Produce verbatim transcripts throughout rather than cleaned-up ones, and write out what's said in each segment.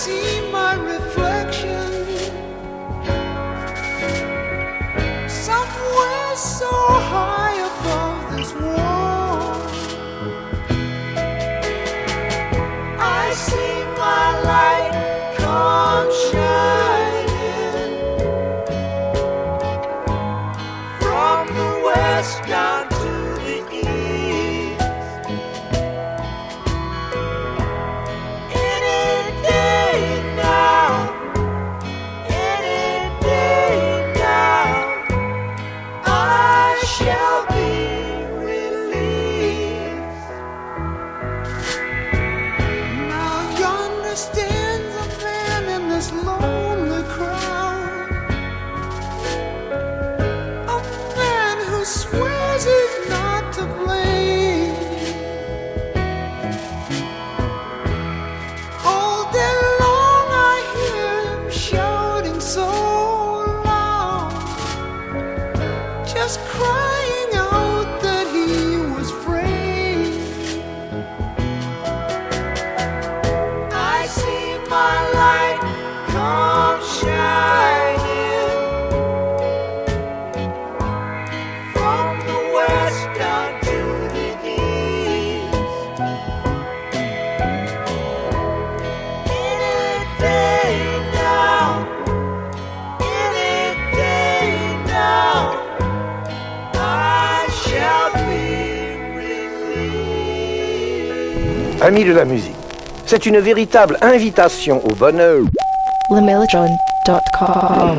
Amis de la musique, c'est une véritable invitation au bonheur. le mellotron dot com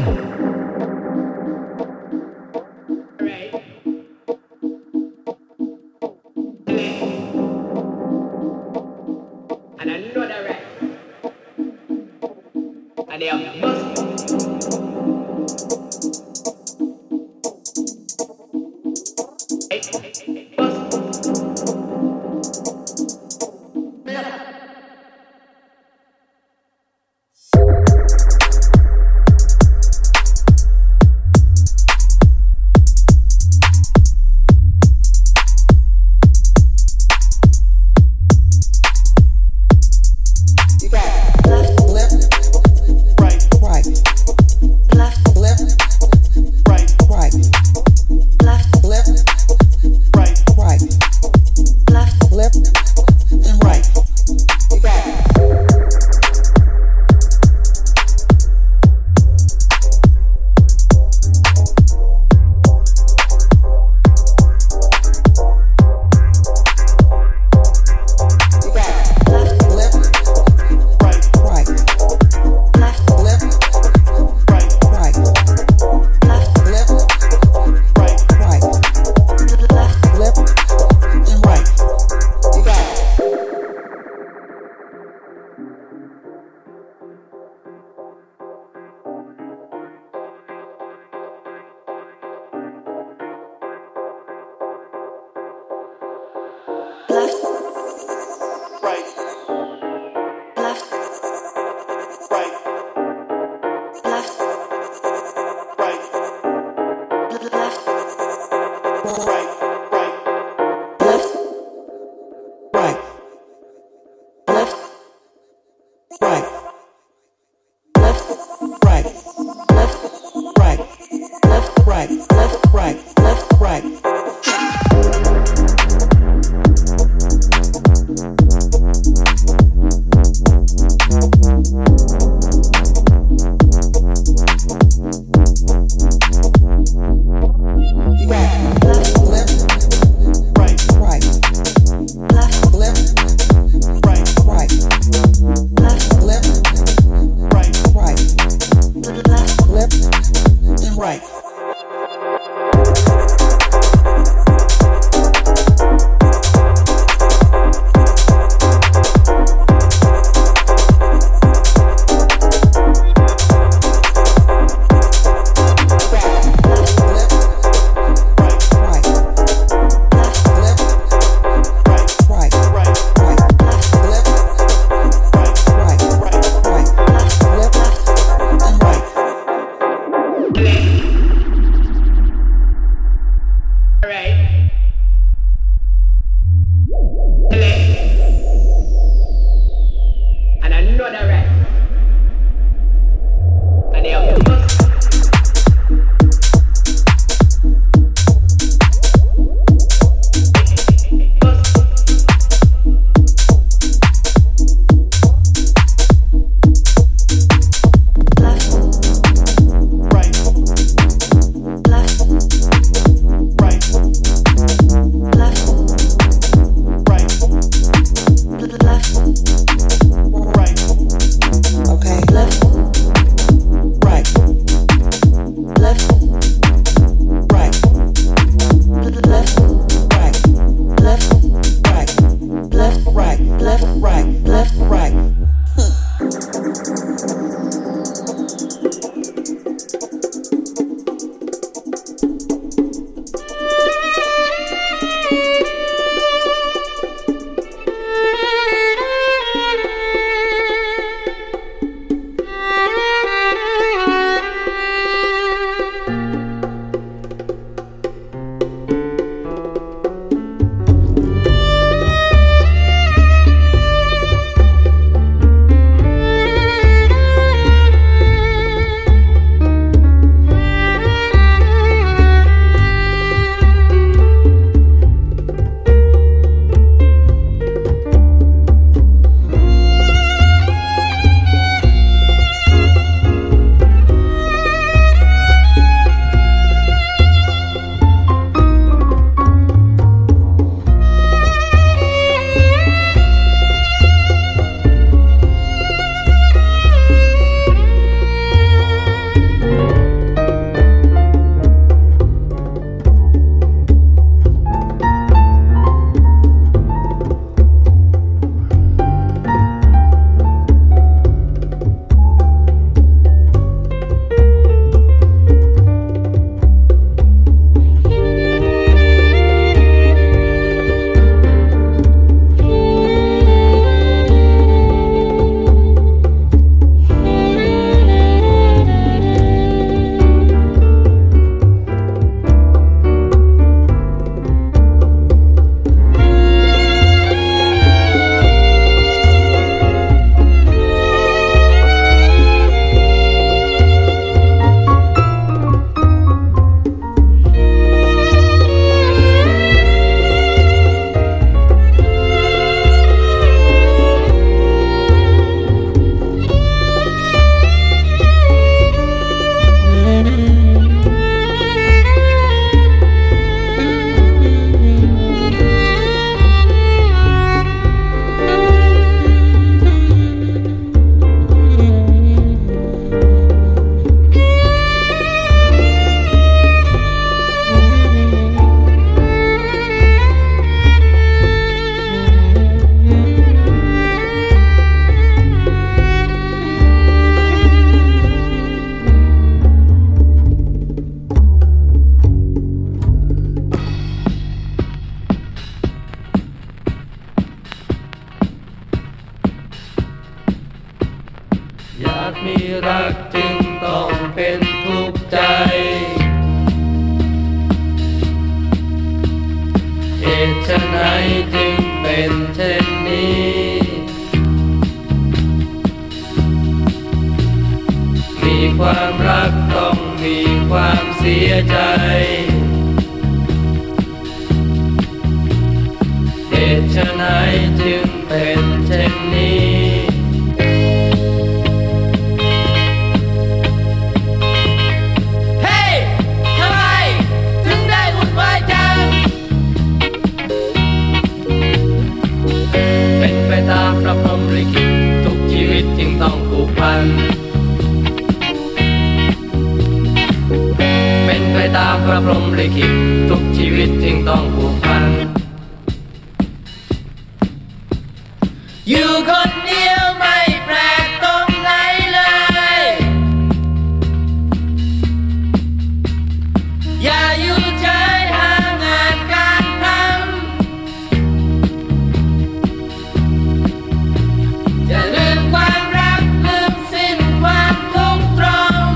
ความรักต้องมีความเสียใจเหตุไฉนจึงเป็นเช่นนี้ตามพระพรหมลิขิตทุกชีวิตจึงต้องผูกพันเป็นไปตามพระพรหมลิขิตทุกชีวิตจึงต้องผูกพันอยู่คนเดียวไม่แปลกตรงไหนเลยอย่าอยู่เฉยหางานการทำอย่าลืมความรักลืมสิ้นความทุกข์ตรง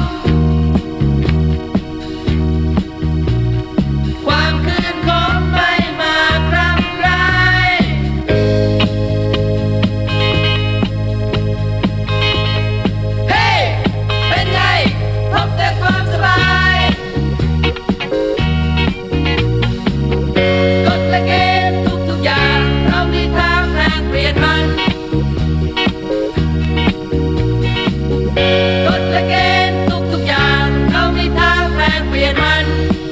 ความคืนคมไม่มากรำไรเฮ้เป็นไงพบแต่ความสบายกฎและเกณฑ์ทุกๆอย่างเรามีทางแทนเปลี่ยนมันกฎและเกณฑ์ทุกๆอย่างเรามีทางแทนเปลี่ยนมัน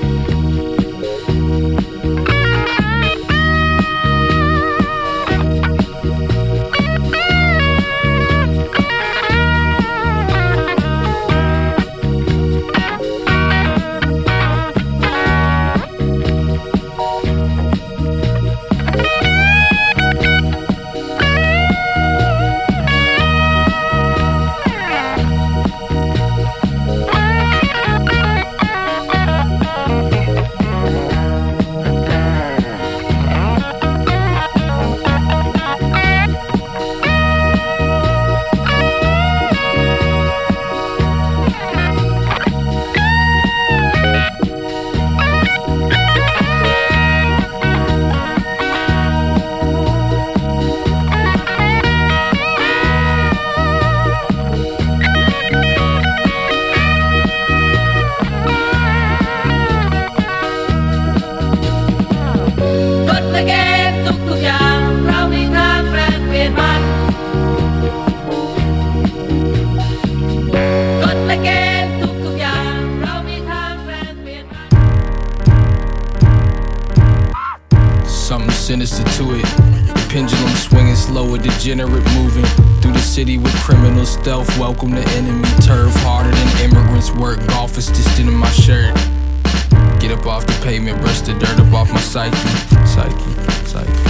Sinister to it, the pendulum swinging slower, degenerate moving through the city with criminal stealth. Welcome to enemy turf, harder than immigrants work. Golf is stitched into my shirt. Get up off the pavement, brush the dirt up off my psyche, psyche, psyche.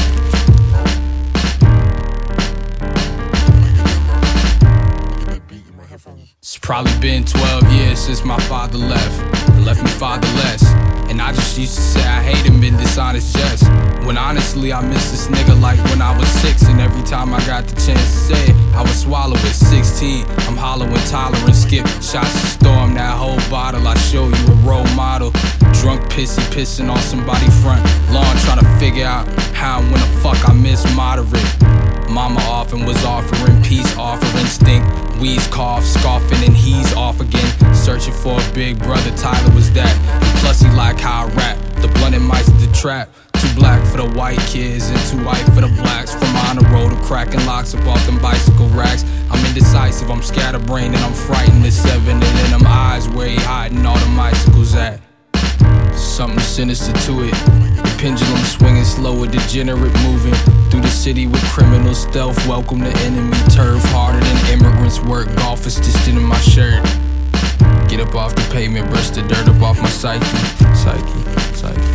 It's probably been twelve years since my father left, left me fatherless. And I just used to say I hate him in dishonest jest, when honestly I miss this nigga like when I was six. And every time I got the chance to say it, I would swallow it. Sixteen, I'm hollow and tolerant. Skip shots to storm that whole bottle. I show you a role model. Drunk pissy pissing on somebody's front lawn, trying to figure out how and when the fuck I miss moderate. Mama often was offering peace, offering stink. Weeds cough, scoffing, and he's off again. Searching for a big brother, Tyler was that. And plus he like how I rap, the blunt and mice the trap. Too black for the white kids and too white for the blacks. From on the road to cracking locks up off them bicycle racks. I'm indecisive, I'm scatterbrained and I'm frightened. There's seven and in them eyes where he hiding all the bicycles at. Something sinister to it, the pendulum swinging slower, degenerate moving through the city with criminal stealth. Welcome to enemy turf, harder than immigrants work. Golf is stitched into my shirt. Get up off the pavement, brush the dirt up off my psyche, psyche, psyche.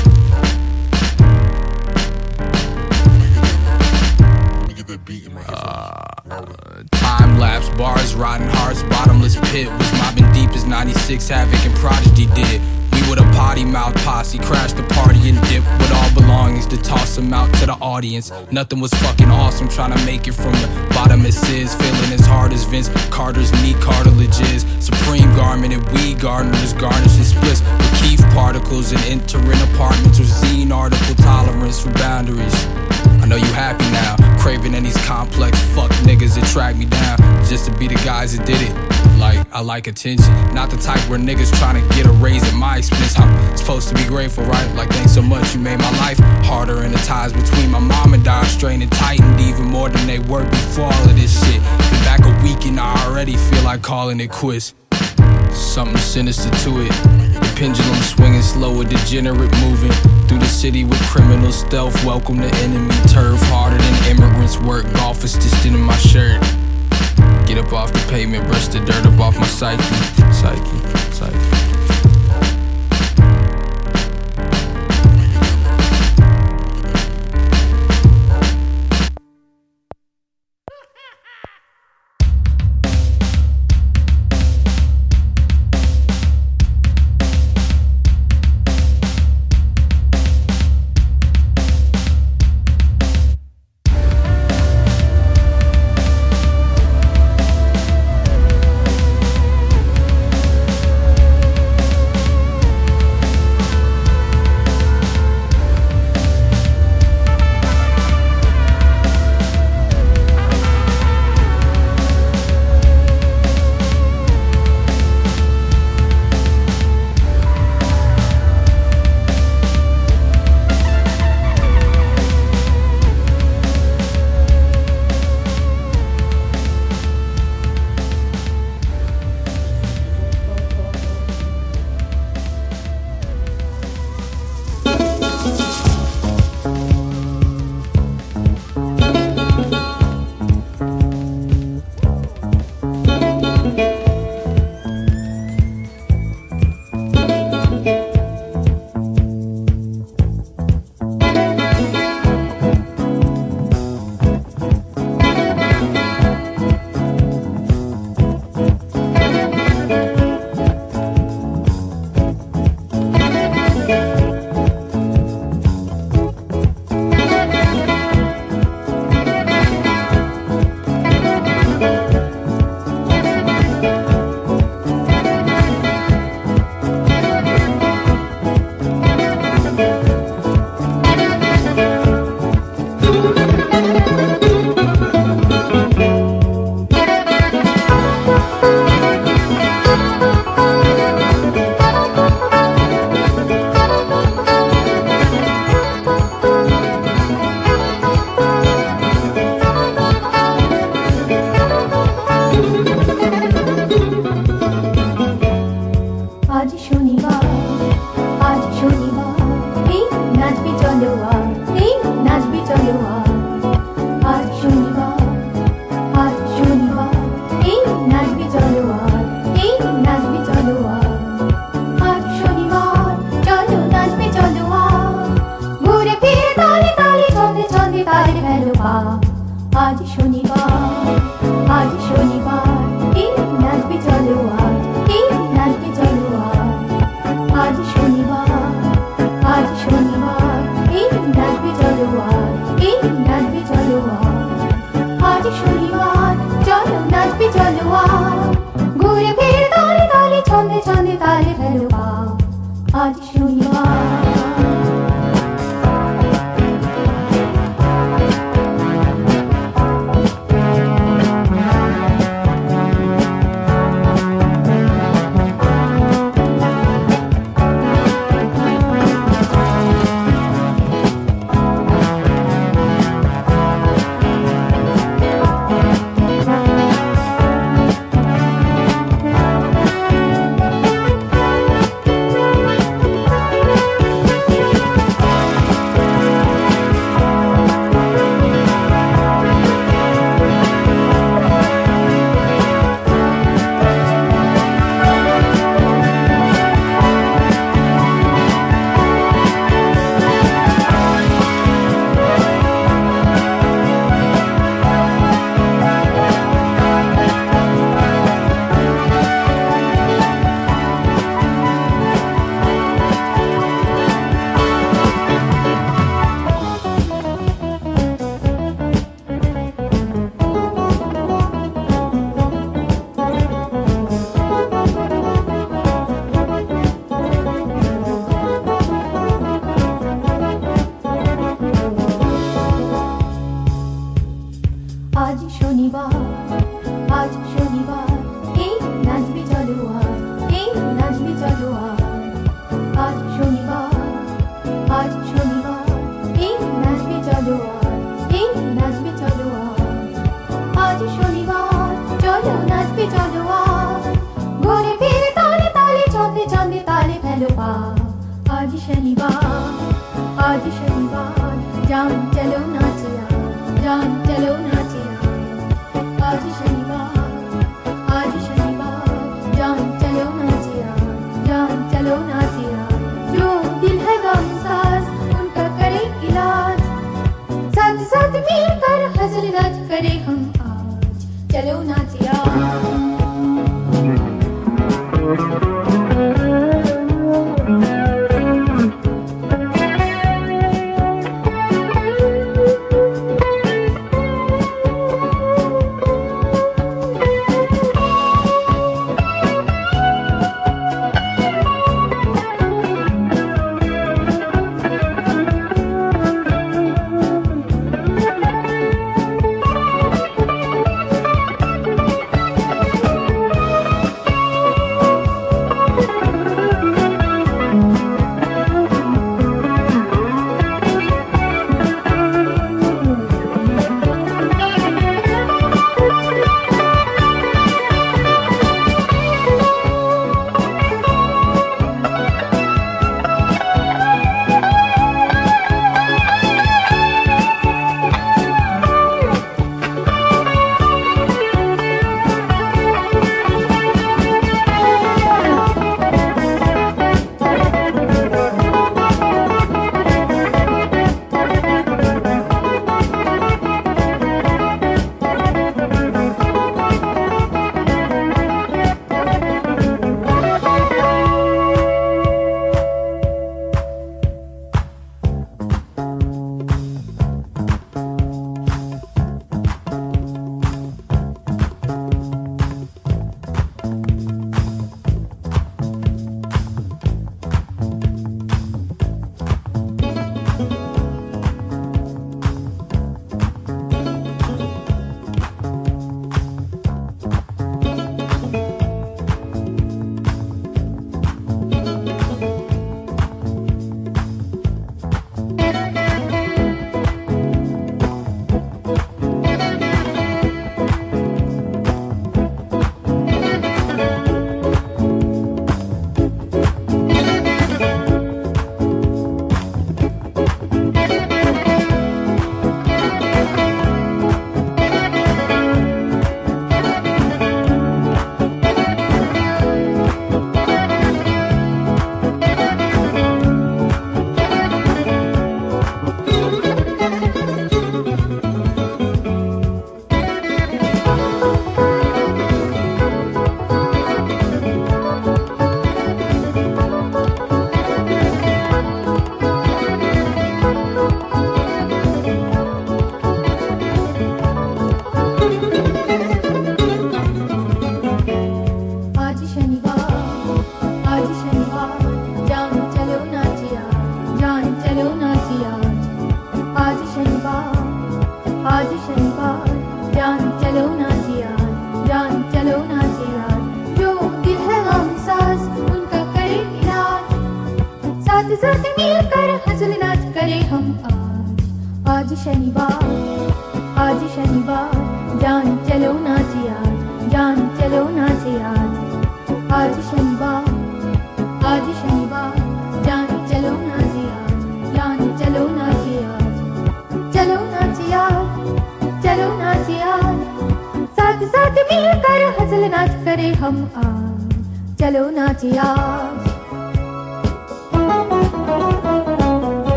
Uh, time lapse, bars, rotten hearts, bottomless pit. Was mobbing deep as ninety-six Havoc and Prodigy did. We with a potty mouth posse, crashed the party and dipped with all belongings to toss them out to the audience. Nothing was fucking awesome, trying to make it from the bottom it is. Feeling as hard as Vince Carter's knee cartilage is. Supreme garment and weed gardeners garnish and splits with Keith particles and entering apartments with zine article tolerance for boundaries. I know you happy now. Craving in these complex fuck niggas that track me down just to be the guys that did it. Like, I like attention, not the type where niggas trying to get a raise at my expense. I'm supposed to be grateful, right? Like, thanks so much, you made my life harder. And the ties between my mom and dad strained and tightened even more than they were before all of this shit. Been back a week and I already feel like calling it quits. Something sinister to it. The pendulum swinging slow, a degenerate moving through the city with criminal stealth. Welcome to enemy turf, harder than immigrants work. Golf is stitched into my shirt. Get up off the pavement, brush the dirt up off my psyche. Psyche, psyche.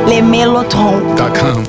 Les Mélotrons. .com.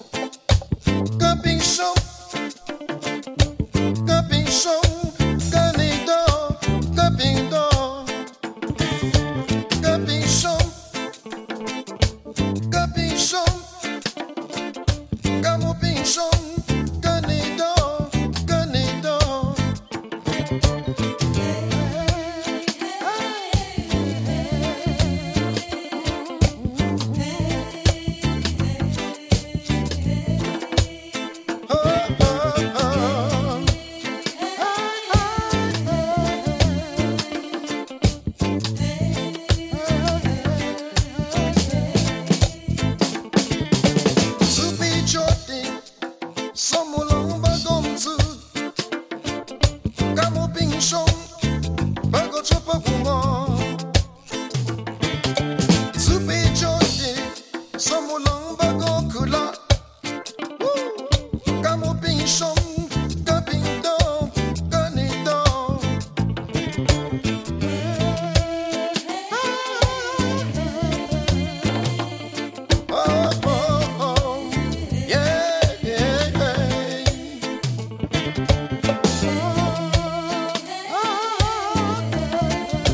Gun Oh,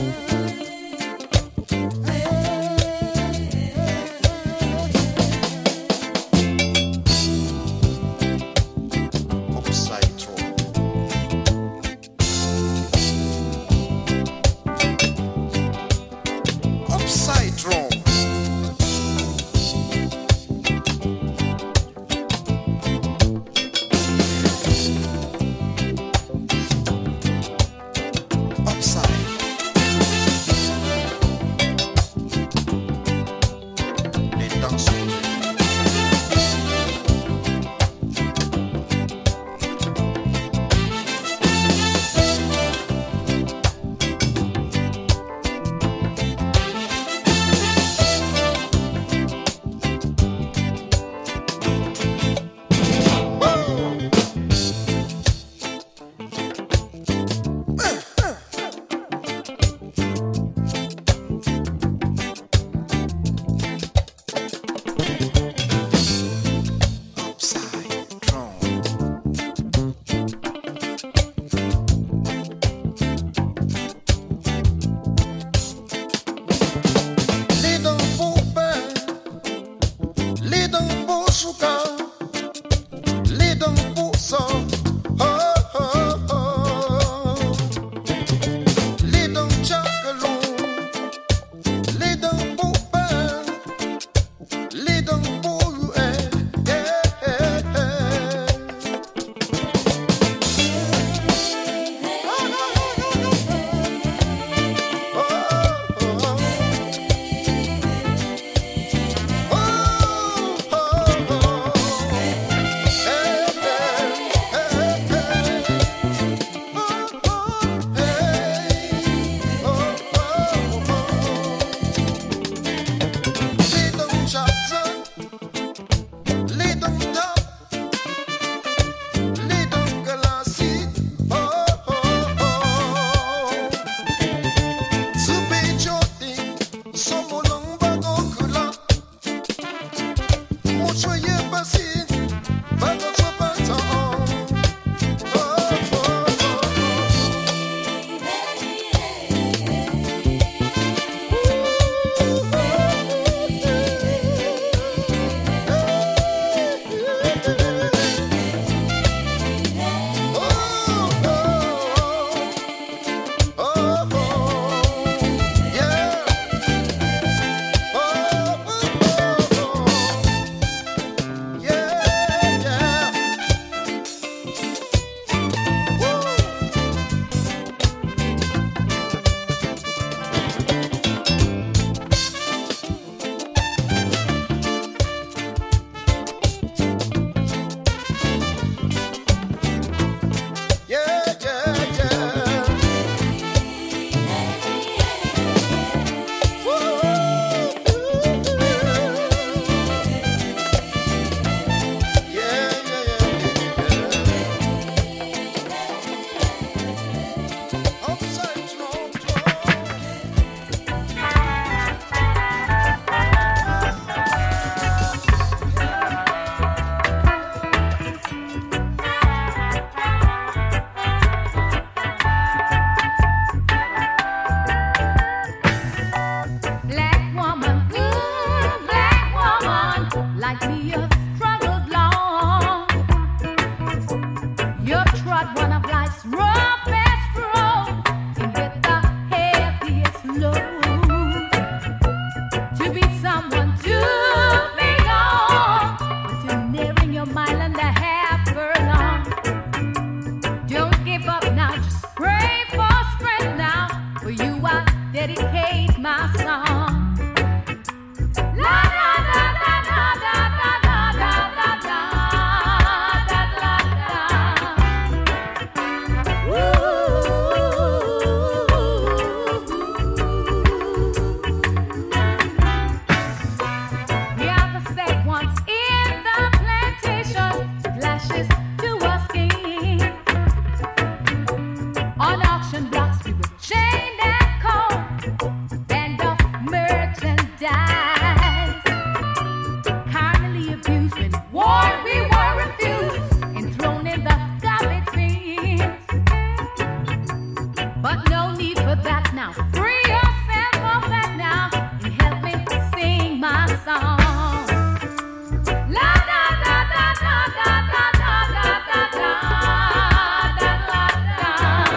Now, free yourself of that now and help me sing my song. La da da da da da da da da da da da da.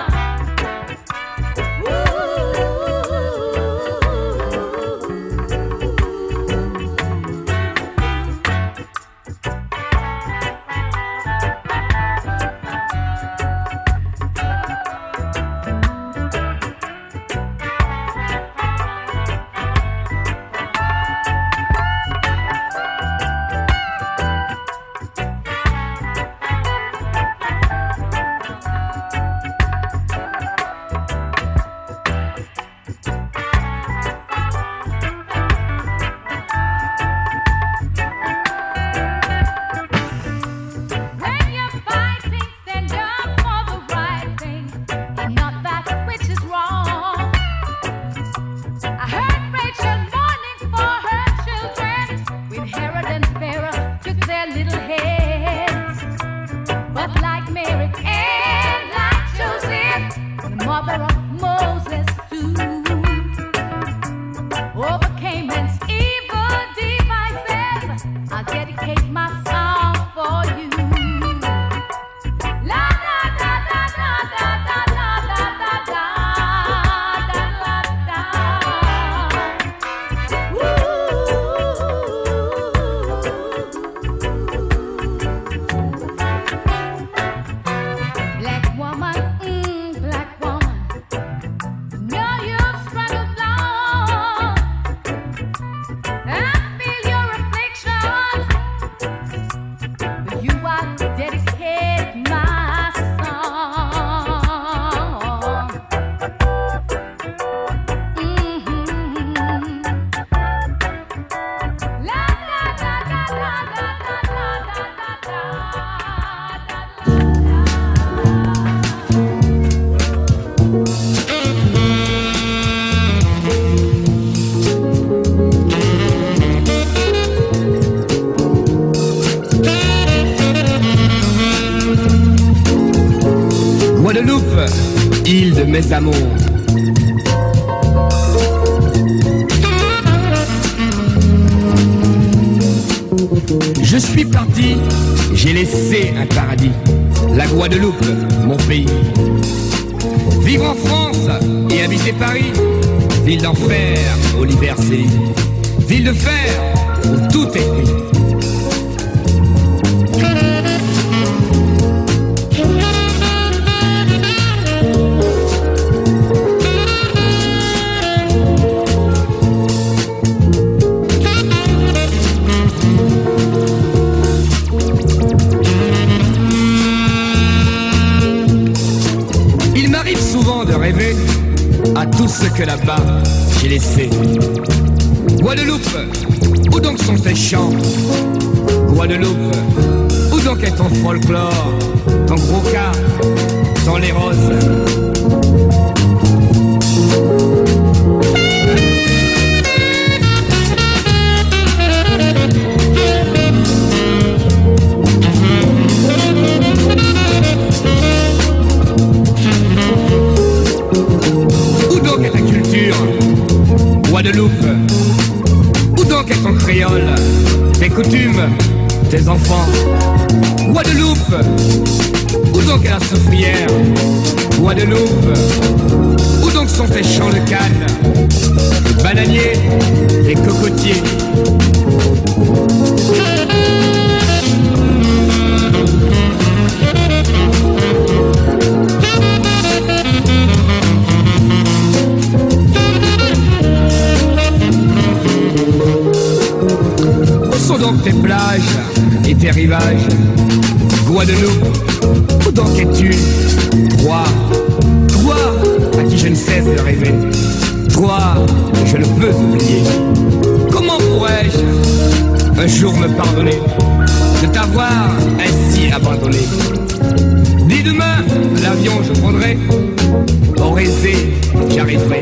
When you're fighting, stand up for the right thing and not that which is wrong. I heard Rachel mourning for her children when Herod and Pharaoh took their little heads. But like Mary and like Joseph, the mother of Moses too, overcame man's evil devices. I'll dedicate my song for you. La da da da da da da da da da da da da da. Black woman, mm, black woman, know you've struggled long. I feel your afflictions, but you are dedicate my song. Mm-hmm. La da da da da da da da da da da. Guadeloupe, île de mes amours. Je suis parti, j'ai laissé un paradis, la Guadeloupe, mon pays. Vivre en France et habiter Paris, ville d'enfer où l'hiver sévit, ville de fer où tout est gris. Il m'arrive souvent de rêver à tout ce que là-bas j'ai laissé. Guadeloupe, où donc sont tes chants? Guadeloupe, où donc est ton folklore, ton gros cas, ton les roses? Où donc est ta culture, Guadeloupe? Où donc est ton créole, tes coutumes, tes enfants? Guadeloupe, où donc est la soufrière? Guadeloupe, où donc sont tes champs de canne, les bananiers, les cocotiers? Où sont donc tes plages et tes rivages? Guadeloupe, où donc es-tu? Toi, toi à qui je ne cesse de rêver, toi je ne peux oublier. Comment pourrais-je un jour me pardonner de t'avoir ainsi abandonné? Dès demain, l'avion je prendrai, au Résé j'arriverai.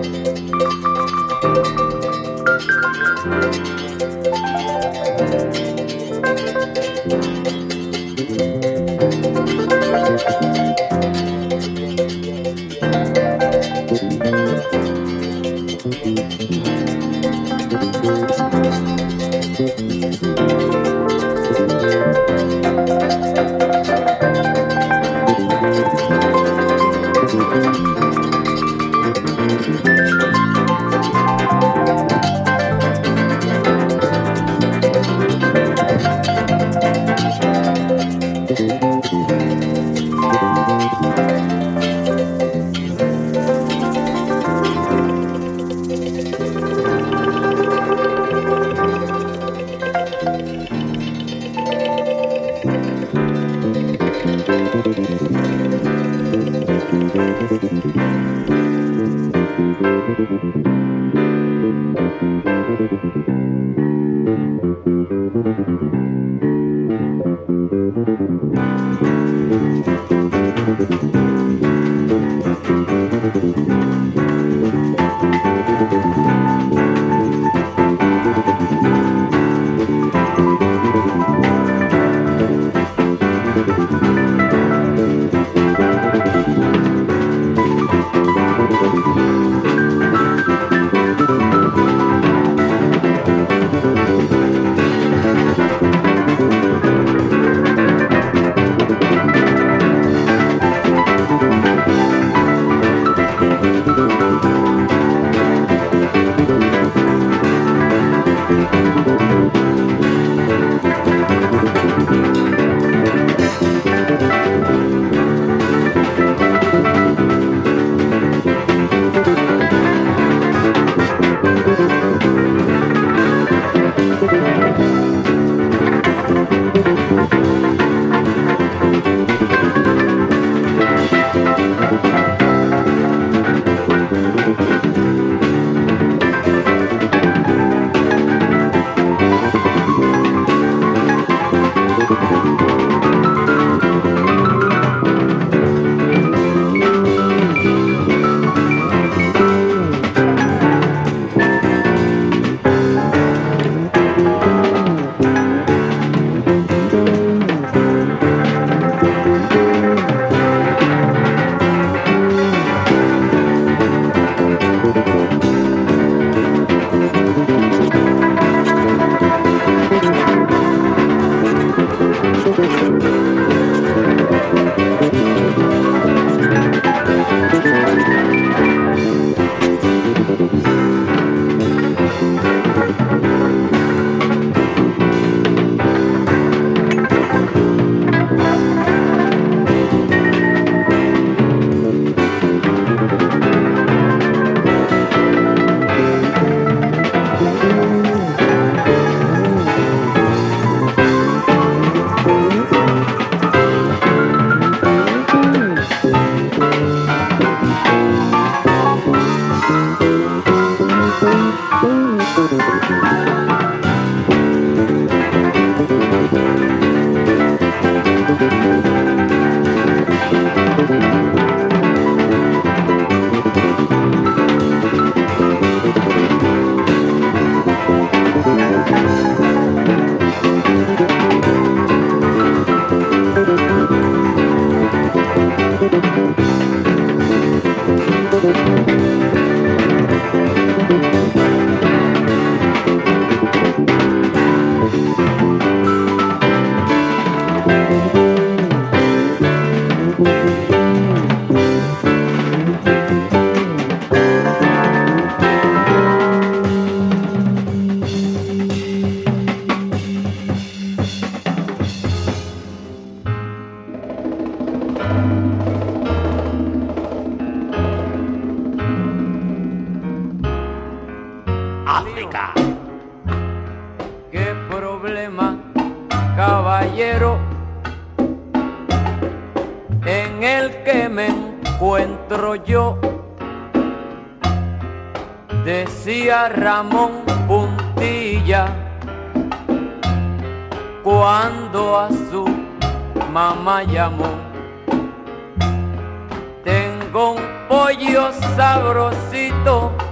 África. ¿Qué problema, caballero, en el que me encuentro yo? Decía Ramón Puntilla cuando a su mamá llamó. Tengo un pollo sabrosito